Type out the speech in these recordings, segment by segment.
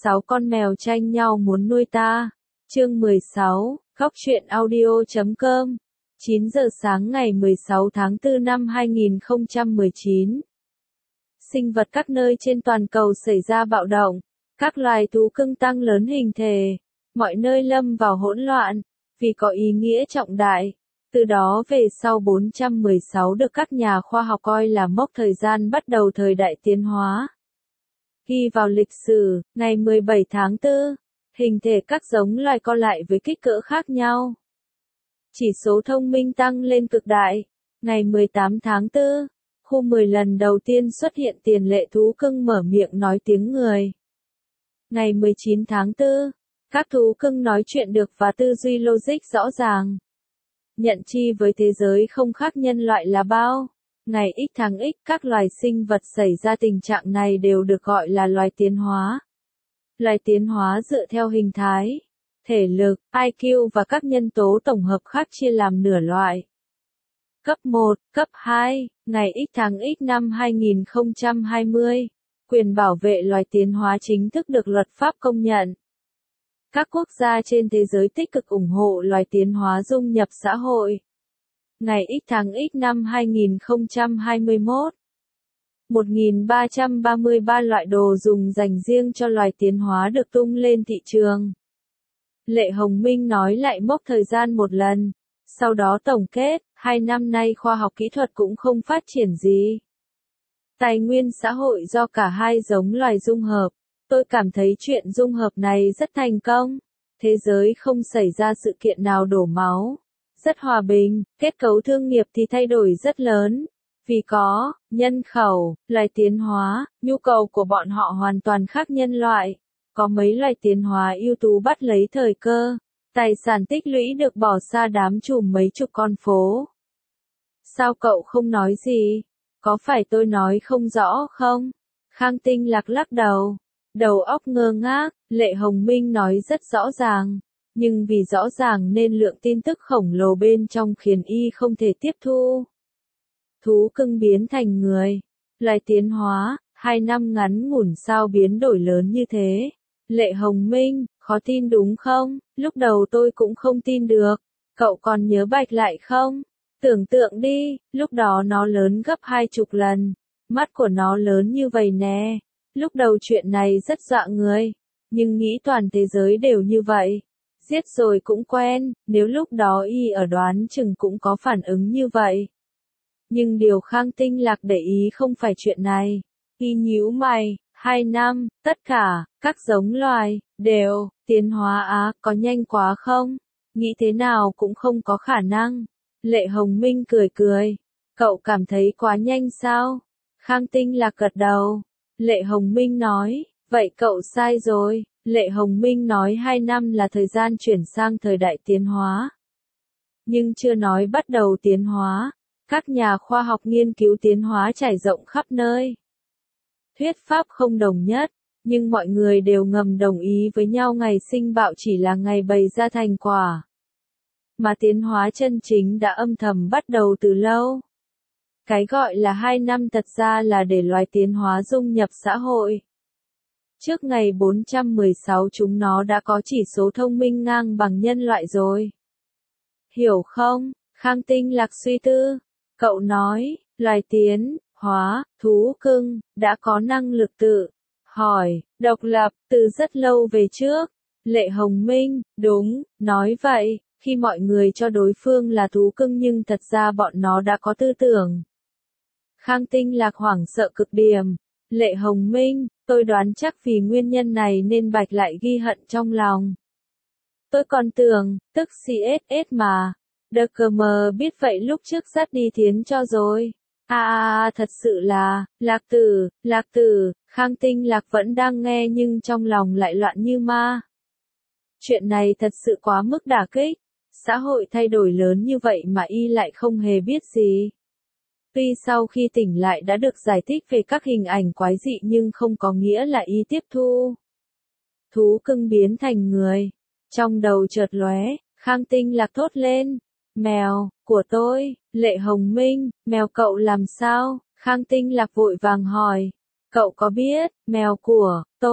6 con mèo tranh nhau muốn nuôi ta. Chương 16, Góc truyện audio.com. 9 giờ sáng ngày 16 tháng 4 năm 2019. Sinh vật các nơi trên toàn cầu xảy ra bạo động. Các loài thú cưng tăng lớn hình thể. Mọi nơi lâm vào hỗn loạn, vì có ý nghĩa trọng đại. Từ đó về sau 416 được các nhà khoa học coi là mốc thời gian bắt đầu thời đại tiến hóa. Ghi vào lịch sử, ngày 17 tháng 4, hình thể các giống loài co lại với kích cỡ khác nhau. Chỉ số thông minh tăng lên cực đại. Ngày 18 tháng 4, khu 10 lần đầu tiên xuất hiện tiền lệ thú cưng mở miệng nói tiếng người. Ngày 19 tháng 4, các thú cưng nói chuyện được và tư duy logic rõ ràng. Nhận chi với thế giới không khác nhân loại là bao. Ngày X tháng X, các loài sinh vật xảy ra tình trạng này đều được gọi là loài tiến hóa. Loài tiến hóa dựa theo hình thái, thể lực, IQ và các nhân tố tổng hợp khác chia làm nửa loại. Cấp 1, cấp 2, ngày X tháng X năm 2020, quyền bảo vệ loài tiến hóa chính thức được luật pháp công nhận. Các quốc gia trên thế giới tích cực ủng hộ loài tiến hóa dung nhập xã hội. Ngày X tháng X năm 2021, 1333 loại đồ dùng dành riêng cho loài tiến hóa được tung lên thị trường. Lệ Hồng Minh nói lại mốc thời gian một lần, sau đó tổng kết, 2 năm nay khoa học kỹ thuật cũng không phát triển gì. Tài nguyên xã hội do cả hai giống loài dung hợp. Tôi cảm thấy chuyện dung hợp này rất thành công. Thế giới không xảy ra sự kiện nào đổ máu. Rất hòa bình, kết cấu thương nghiệp thì thay đổi rất lớn. Vì có nhân khẩu, loài tiến hóa, nhu cầu của bọn họ hoàn toàn khác nhân loại. Có mấy loài tiến hóa ưu tú bắt lấy thời cơ. Tài sản tích lũy được bỏ xa đám trùm mấy chục con phố. Sao cậu không nói gì? Có phải tôi nói không rõ không? Khang Tinh Lạc lắc đầu. Đầu óc ngơ ngác, Lệ Hồng Minh nói rất rõ ràng. Nhưng vì rõ ràng nên lượng tin tức khổng lồ bên trong khiến y không thể tiếp thu. Thú cưng biến thành người. Loài tiến hóa, 2 năm ngắn ngủn sao biến đổi lớn như thế. Lệ Hồng Minh, khó tin đúng không? Lúc đầu tôi cũng không tin được. Cậu còn nhớ Bạch Lại không? Tưởng tượng đi, lúc đó nó lớn gấp 20 lần. Mắt của nó lớn như vậy nè. Lúc đầu chuyện này rất dọa người. Nhưng nghĩ toàn thế giới đều như vậy. Giết rồi cũng quen, nếu lúc đó y ở đoán chừng cũng có phản ứng như vậy. Nhưng điều Khang Tinh Lạc để ý không phải chuyện này. Y nhíu mày, 2 năm, tất cả, các giống loài, đều, tiến hóa có nhanh quá không? Nghĩ thế nào cũng không có khả năng. Lệ Hồng Minh cười cười. Cậu cảm thấy quá nhanh sao? Khang Tinh Lạc gật đầu. Lệ Hồng Minh nói, vậy cậu sai rồi. Lệ Hồng Minh nói 2 năm là thời gian chuyển sang thời đại tiến hóa. Nhưng chưa nói bắt đầu tiến hóa. Các nhà khoa học nghiên cứu tiến hóa trải rộng khắp nơi. Thuyết pháp không đồng nhất, nhưng mọi người đều ngầm đồng ý với nhau ngày sinh bạo chỉ là ngày bày ra thành quả. Mà tiến hóa chân chính đã âm thầm bắt đầu từ lâu. Cái gọi là 2 năm thật ra là để loài tiến hóa dung nhập xã hội. Trước ngày 416 chúng nó đã có chỉ số thông minh ngang bằng nhân loại rồi. Hiểu không? Khang Tinh Lạc suy tư. Cậu nói, loài tiến hóa, thú cưng, đã có năng lực tự hỏi, độc lập, từ rất lâu về trước. Lệ Hồng Minh, đúng, nói vậy, khi mọi người cho đối phương là thú cưng nhưng thật ra bọn nó đã có tư tưởng. Khang Tinh Lạc hoảng sợ cực điểm. Lệ Hồng Minh, tôi đoán chắc vì nguyên nhân này nên Bạch Lại ghi hận trong lòng. Tôi còn tưởng, tức CSS mà. DKM biết vậy lúc trước dắt đi thiến cho rồi. Thật sự là, Lạc Tử, Khang Tinh Lạc vẫn đang nghe nhưng trong lòng lại loạn như ma. Chuyện này thật sự quá mức đả kích. Xã hội thay đổi lớn như vậy mà y lại không hề biết gì. Tuy sau khi tỉnh lại đã được giải thích về các hình ảnh quái dị nhưng không có nghĩa là y tiếp thu. Thú cưng biến thành người. Trong đầu chợt lóe, Khang Tinh Lạc thốt lên. Mèo, của tôi, Lệ Hồng Minh, mèo cậu làm sao? Khang Tinh Lạc vội vàng hỏi. Cậu có biết, mèo của tôi,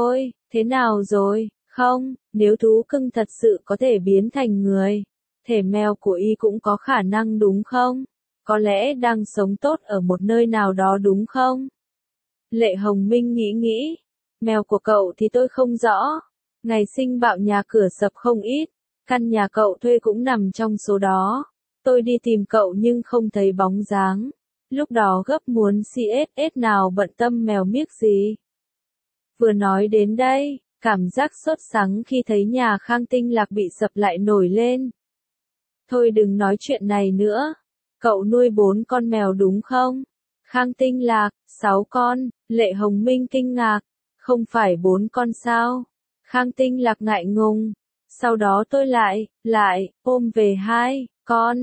Thế nào rồi, không, nếu thú cưng thật sự có thể biến thành người, thể mèo của y cũng có khả năng đúng không? Có lẽ đang sống tốt ở một nơi nào đó đúng không? Lệ Hồng Minh nghĩ, mèo của cậu thì tôi không rõ. Ngày sinh bạo nhà cửa sập không ít, căn nhà cậu thuê cũng nằm trong số đó. Tôi đi tìm cậu nhưng không thấy bóng dáng. Lúc đó gấp muốn CSS nào bận tâm mèo miếc gì. Vừa nói đến đây, cảm giác sốt sắng khi thấy nhà Khang Tinh Lạc bị sập lại nổi lên. Thôi đừng nói chuyện này nữa. Cậu nuôi 4 con mèo đúng không? Khang Tinh Lạc, 6 con, Lệ Hồng Minh kinh ngạc. Không phải 4 con sao? Khang Tinh Lạc ngại ngùng. Sau đó tôi lại, ôm về 2 con,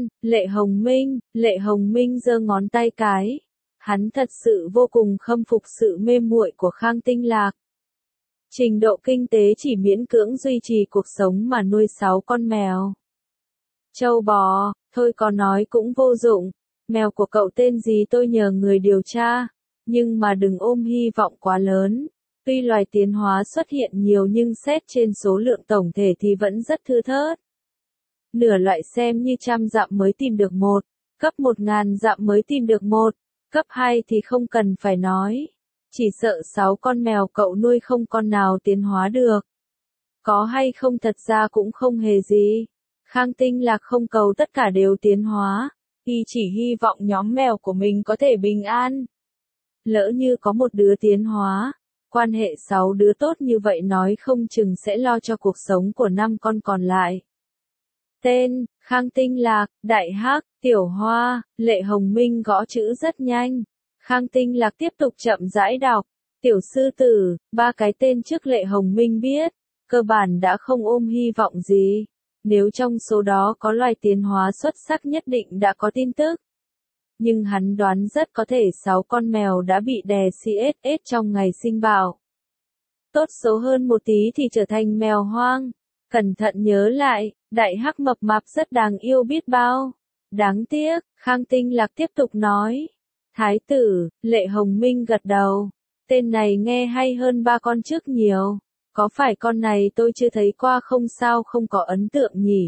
Lệ Hồng Minh giơ ngón tay cái. Hắn thật sự vô cùng khâm phục sự mê muội của Khang Tinh Lạc. Trình độ kinh tế chỉ miễn cưỡng duy trì cuộc sống mà nuôi 6 con mèo. Châu bò, thôi có nói cũng vô dụng. Mèo của cậu tên gì tôi nhờ người điều tra. Nhưng mà đừng ôm hy vọng quá lớn. Tuy loài tiến hóa xuất hiện nhiều nhưng xét trên số lượng tổng thể thì vẫn rất thưa thớt. Nửa loại xem như 100 dặm mới tìm được một, cấp 1000 dặm mới tìm được một, cấp 2 thì không cần phải nói. Chỉ sợ 6 con mèo cậu nuôi không con nào tiến hóa được. Có hay không thật ra cũng không hề gì. Khang Tinh Lạc không cầu tất cả đều tiến hóa, y chỉ hy vọng nhóm mèo của mình có thể bình an. Lỡ như có một đứa tiến hóa, quan hệ 6 đứa tốt như vậy nói không chừng sẽ lo cho cuộc sống của 5 con còn lại. Tên, Khang Tinh Lạc, Đại Hắc, Tiểu Hoa, Lệ Hồng Minh gõ chữ rất nhanh. Khang Tinh Lạc tiếp tục chậm rãi đọc. Tiểu sư tử, 3 cái tên trước Lệ Hồng Minh biết, cơ bản đã không ôm hy vọng gì. Nếu trong số đó có loài tiến hóa xuất sắc nhất định đã có tin tức. Nhưng hắn đoán rất có thể 6 con mèo đã bị đè CSS trong ngày sinh bạo. Tốt số hơn một tí thì trở thành mèo hoang. Cẩn thận nhớ lại, Đại Hắc mập mạp rất đáng yêu biết bao. Đáng tiếc, Khang Tinh Lạc tiếp tục nói. Thái tử, Lệ Hồng Minh gật đầu. Tên này nghe hay hơn 3 con trước nhiều. Có phải con này tôi chưa thấy qua không sao không có ấn tượng nhỉ?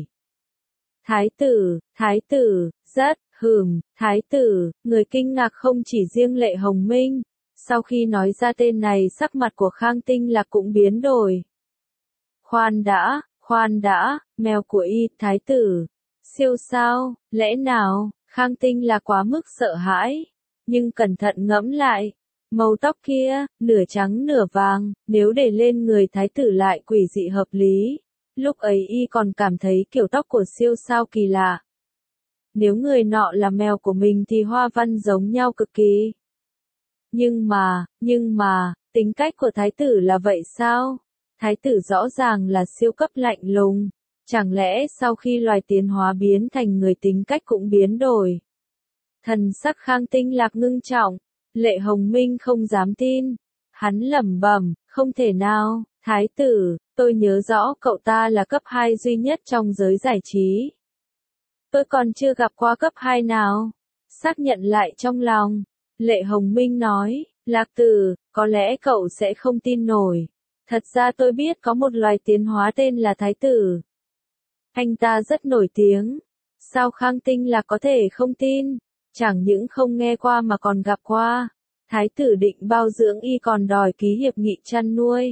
Thái tử, rất, thái tử, người kinh ngạc không chỉ riêng Lệ Hồng Minh. Sau khi nói ra tên này sắc mặt của Khang Tinh Lạc cũng biến đổi. Khoan đã, mèo của y, thái tử. Siêu sao, lẽ nào, Khang Tinh Lạc quá mức sợ hãi. Nhưng cẩn thận ngẫm lại. Màu tóc kia, nửa trắng nửa vàng, nếu để lên người thái tử lại quỷ dị hợp lý. Lúc ấy y còn cảm thấy kiểu tóc của siêu sao kỳ lạ. Nếu người nọ là mèo của mình thì hoa văn giống nhau cực kỳ. Nhưng mà, tính cách của thái tử là vậy sao? Thái tử rõ ràng là siêu cấp lạnh lùng. Chẳng lẽ sau khi loài tiến hóa biến thành người tính cách cũng biến đổi? Thần sắc Khang Tinh Lạc ngưng trọng. Lệ Hồng Minh không dám tin. Hắn lẩm bẩm, không thể nào, thái tử, tôi nhớ rõ cậu ta là cấp 2 duy nhất trong giới giải trí. Tôi còn chưa gặp qua cấp 2 nào. Xác nhận lại trong lòng. Lệ Hồng Minh nói, Lạc tử, có lẽ cậu sẽ không tin nổi. Thật ra tôi biết có một loài tiến hóa tên là thái tử. Anh ta rất nổi tiếng. Sao Khang Tinh Lạc có thể không tin? Chẳng những không nghe qua mà còn gặp qua. Thái tử định bao dưỡng y còn đòi ký hiệp nghị chăn nuôi.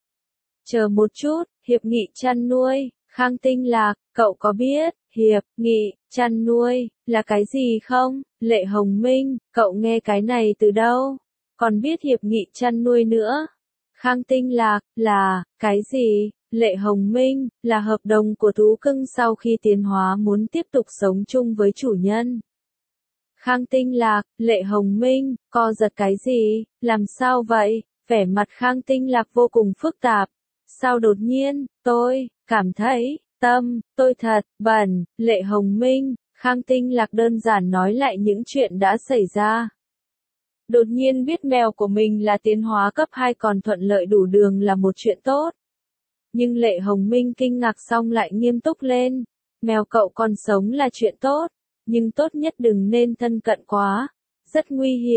Chờ một chút, hiệp nghị chăn nuôi, Khang Tinh Lạc, cậu có biết, hiệp nghị chăn nuôi là cái gì không? Lệ Hồng Minh, cậu nghe cái này từ đâu? Còn biết hiệp nghị chăn nuôi nữa? Khang Tinh Lạc, là, cái gì? Lệ Hồng Minh, là hợp đồng của thú cưng sau khi tiến hóa muốn tiếp tục sống chung với chủ nhân. Khang Tinh Lạc, Lệ Hồng Minh, co giật cái gì? Làm sao vậy? Vẻ mặt Khang Tinh Lạc vô cùng phức tạp. Sao đột nhiên, tôi, cảm thấy, tôi thật, bẩn, Lệ Hồng Minh, Khang Tinh Lạc đơn giản nói lại những chuyện đã xảy ra. Đột nhiên biết mèo của mình là tiến hóa cấp 2 còn thuận lợi đủ đường là một chuyện tốt. Nhưng Lệ Hồng Minh kinh ngạc xong lại nghiêm túc lên. Mèo cậu còn sống là chuyện tốt, nhưng tốt nhất đừng nên thân cận quá. Rất nguy hiểm,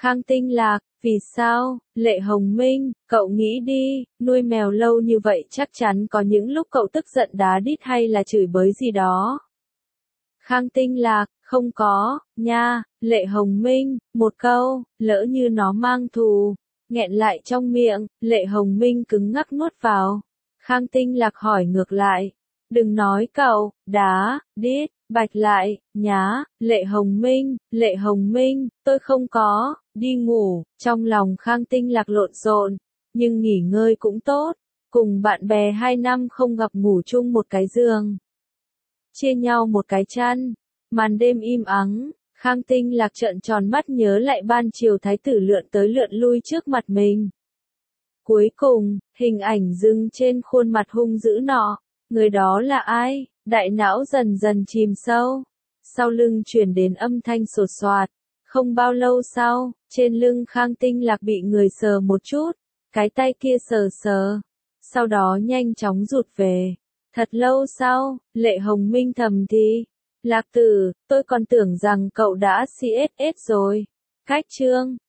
Khang Tinh Lạc, vì sao? Lệ Hồng Minh, cậu nghĩ đi, nuôi mèo lâu như vậy chắc chắn có những lúc cậu tức giận đá đít hay là chửi bới gì đó. Khang Tinh Lạc, không có, nha, Lệ Hồng Minh, một câu, lỡ như nó mang thù, nghẹn lại trong miệng, Lệ Hồng Minh cứng ngắc nuốt vào. Khang Tinh Lạc hỏi ngược lại, đừng nói cậu, đá, đít, bạch lại, nhá, Lệ Hồng Minh, tôi không có, đi ngủ, trong lòng Khang Tinh Lạc lộn xộn, nhưng nghỉ ngơi cũng tốt, cùng bạn bè 2 năm không gặp ngủ chung một cái giường, chia nhau một cái chăn, màn đêm im ắng, Khang Tinh Lạc trợn tròn mắt nhớ lại ban chiều thái tử lượn tới lượn lui trước mặt mình. Cuối cùng, hình ảnh dừng trên khuôn mặt hung dữ nọ, người đó là ai? Đại não dần dần chìm sâu. Sau lưng truyền đến âm thanh sột soạt. Không bao lâu sau, trên lưng Khang Tinh Lạc bị người sờ một chút, cái tay kia sờ sờ. Sau đó nhanh chóng rụt về. Thật lâu sau, Lệ Hồng Minh thầm thì, Lạc Tử, tôi còn tưởng rằng cậu đã CSS rồi. Cách chương